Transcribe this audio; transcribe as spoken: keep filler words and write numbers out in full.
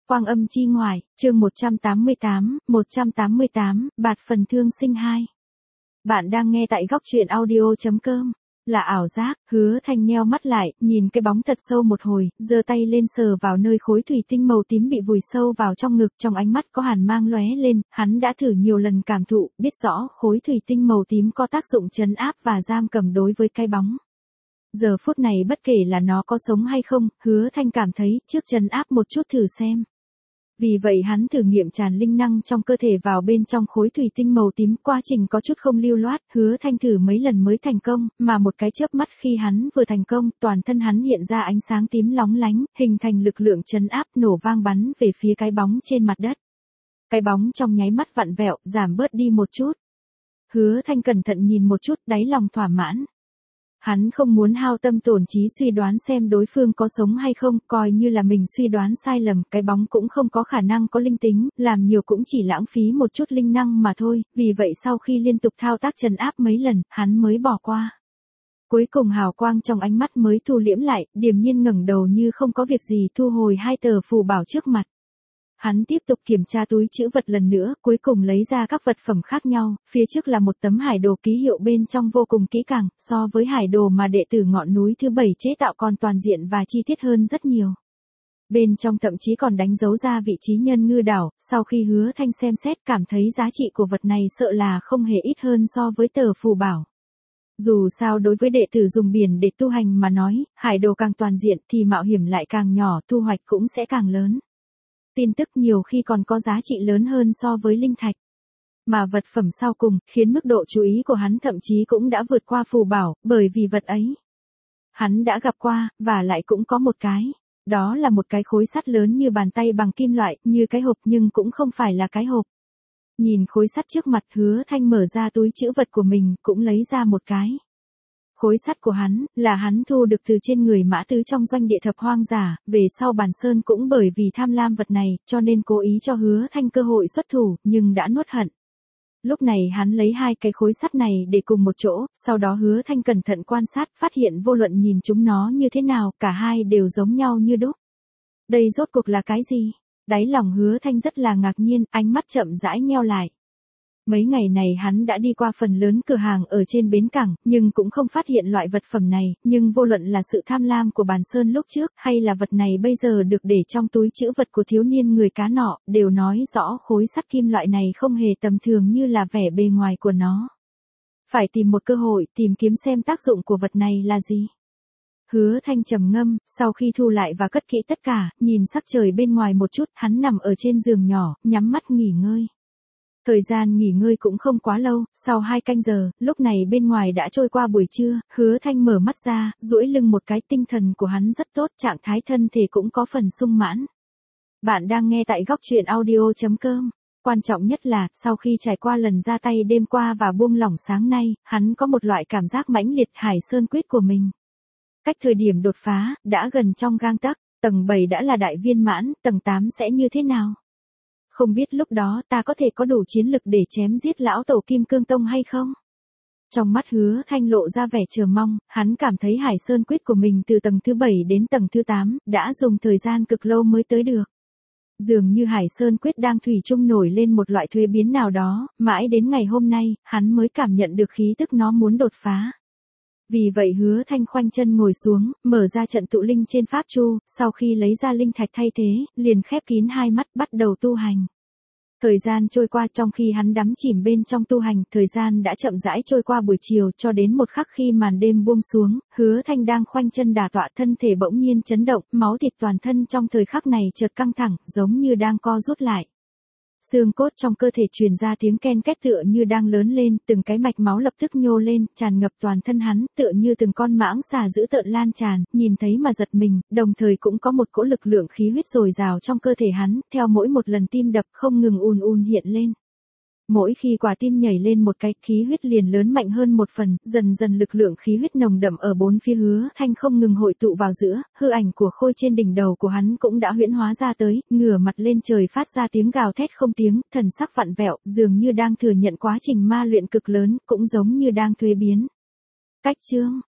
Quang âm chi ngoại, chương một trăm tám mươi tám, một trăm tám mươi tám, bạt phần thương sinh hai. Bạn đang nghe tại góc truyện audio chấm com. Là ảo giác, Hứa Thanh nheo mắt lại, nhìn cái bóng thật sâu một hồi, giơ tay lên sờ vào nơi khối thủy tinh màu tím bị vùi sâu vào trong ngực, trong ánh mắt có hàn mang lóe lên, hắn đã thử nhiều lần cảm thụ, biết rõ khối thủy tinh màu tím có tác dụng trấn áp và giam cầm đối với cái bóng. Giờ phút này bất kể là nó có sống hay không, Hứa Thanh cảm thấy trước trấn áp một chút thử xem. Vì vậy hắn thử nghiệm tràn linh năng trong cơ thể vào bên trong khối thủy tinh màu tím, quá trình có chút không lưu loát, Hứa Thanh thử mấy lần mới thành công, mà một cái chớp mắt khi hắn vừa thành công, toàn thân hắn hiện ra ánh sáng tím lóng lánh, hình thành lực lượng trấn áp nổ vang bắn về phía cái bóng trên mặt đất. Cái bóng trong nháy mắt vặn vẹo, giảm bớt đi một chút. Hứa Thanh cẩn thận nhìn một chút, đáy lòng thỏa mãn. Hắn không muốn hao tâm tổn trí suy đoán xem đối phương có sống hay không, coi như là mình suy đoán sai lầm, cái bóng cũng không có khả năng có linh tính, làm nhiều cũng chỉ lãng phí một chút linh năng mà thôi, vì vậy sau khi liên tục thao tác trấn áp mấy lần, hắn mới bỏ qua. Cuối cùng hào quang trong ánh mắt mới thu liễm lại, điềm nhiên ngẩng đầu như không có việc gì thu hồi hai tờ phù bảo trước mặt. Hắn tiếp tục kiểm tra túi trữ vật lần nữa, cuối cùng lấy ra các vật phẩm khác nhau, phía trước là một tấm hải đồ ký hiệu bên trong vô cùng kỹ càng, so với hải đồ mà đệ tử ngọn núi thứ bảy chế tạo còn toàn diện và chi tiết hơn rất nhiều. Bên trong thậm chí còn đánh dấu ra vị trí nhân ngư đảo, sau khi Hứa Thanh xem xét cảm thấy giá trị của vật này sợ là không hề ít hơn so với tờ phù bảo. Dù sao đối với đệ tử dùng biển để tu hành mà nói, hải đồ càng toàn diện thì mạo hiểm lại càng nhỏ, thu hoạch cũng sẽ càng lớn. Tin tức nhiều khi còn có giá trị lớn hơn so với linh thạch. Mà vật phẩm sau cùng, khiến mức độ chú ý của hắn thậm chí cũng đã vượt qua phù bảo, bởi vì vật ấy hắn đã gặp qua, và lại cũng có một cái. Đó là một cái khối sắt lớn như bàn tay bằng kim loại, như cái hộp nhưng cũng không phải là cái hộp. Nhìn khối sắt trước mặt, Hứa Thanh mở ra túi trữ vật của mình, cũng lấy ra một cái. Khối sắt của hắn, là hắn thu được từ trên người Mã Tứ trong doanh địa thập hoang giả, về sau Bàn Sơn cũng bởi vì tham lam vật này, cho nên cố ý cho Hứa Thanh cơ hội xuất thủ, nhưng đã nuốt hận. Lúc này hắn lấy hai cái khối sắt này để cùng một chỗ, sau đó Hứa Thanh cẩn thận quan sát, phát hiện vô luận nhìn chúng nó như thế nào, cả hai đều giống nhau như đúc. Đây rốt cuộc là cái gì? Đáy lòng Hứa Thanh rất là ngạc nhiên, ánh mắt chậm rãi nheo lại. Mấy ngày này hắn đã đi qua phần lớn cửa hàng ở trên bến cảng, nhưng cũng không phát hiện loại vật phẩm này, nhưng vô luận là sự tham lam của Bàn Sơn lúc trước, hay là vật này bây giờ được để trong túi trữ vật của thiếu niên người cá nọ, đều nói rõ khối sắt kim loại này không hề tầm thường như là vẻ bề ngoài của nó. Phải tìm một cơ hội, tìm kiếm xem tác dụng của vật này là gì. Hứa Thanh trầm ngâm, sau khi thu lại và cất kỹ tất cả, nhìn sắc trời bên ngoài một chút, hắn nằm ở trên giường nhỏ, nhắm mắt nghỉ ngơi. Thời gian nghỉ ngơi cũng không quá lâu, sau hai canh giờ, lúc này bên ngoài đã trôi qua buổi trưa, Hứa Thanh mở mắt ra, duỗi lưng một cái, tinh thần của hắn rất tốt, trạng thái thân thể cũng có phần sung mãn. Bạn đang nghe tại góc truyện audio chấm com. Quan trọng nhất là, sau khi trải qua lần ra tay đêm qua và buông lỏng sáng nay, hắn có một loại cảm giác mãnh liệt Hải Sơn quyết của mình. Cách thời điểm đột phá, đã gần trong gang tấc, tầng bảy đã là đại viên mãn, tầng tám sẽ như thế nào? Không biết lúc đó ta có thể có đủ chiến lực để chém giết lão tổ Kim Cương Tông hay không? Trong mắt Hứa Thanh lộ ra vẻ chờ mong, hắn cảm thấy Hải Sơn quyết của mình từ tầng thứ bảy đến tầng thứ tám, đã dùng thời gian cực lâu mới tới được. Dường như Hải Sơn quyết đang thủy chung nổi lên một loại thuế biến nào đó, mãi đến ngày hôm nay, hắn mới cảm nhận được khí tức nó muốn đột phá. Vì vậy Hứa Thanh khoanh chân ngồi xuống, mở ra trận tụ linh trên pháp chu, sau khi lấy ra linh thạch thay thế, liền khép kín hai mắt bắt đầu tu hành. Thời gian trôi qua trong khi hắn đắm chìm bên trong tu hành, thời gian đã chậm rãi trôi qua buổi chiều cho đến một khắc khi màn đêm buông xuống, Hứa Thanh đang khoanh chân đả tọa, thân thể bỗng nhiên chấn động, máu thịt toàn thân trong thời khắc này chợt căng thẳng, giống như đang co rút lại. Xương cốt trong cơ thể truyền ra tiếng ken két tựa như đang lớn lên, từng cái mạch máu lập tức nhô lên, tràn ngập toàn thân hắn, tựa như từng con mãng xà dữ tợn lan tràn, nhìn thấy mà giật mình, đồng thời cũng có một cỗ lực lượng khí huyết dồi dào trong cơ thể hắn, theo mỗi một lần tim đập không ngừng ùn ùn hiện lên. Mỗi khi quả tim nhảy lên một cái, khí huyết liền lớn mạnh hơn một phần, dần dần lực lượng khí huyết nồng đậm ở bốn phía Hứa Thanh không ngừng hội tụ vào giữa, hư ảnh của khôi trên đỉnh đầu của hắn cũng đã huyễn hóa ra tới, ngửa mặt lên trời phát ra tiếng gào thét không tiếng, thần sắc vặn vẹo, dường như đang thừa nhận quá trình ma luyện cực lớn, cũng giống như đang thuế biến. Cách chương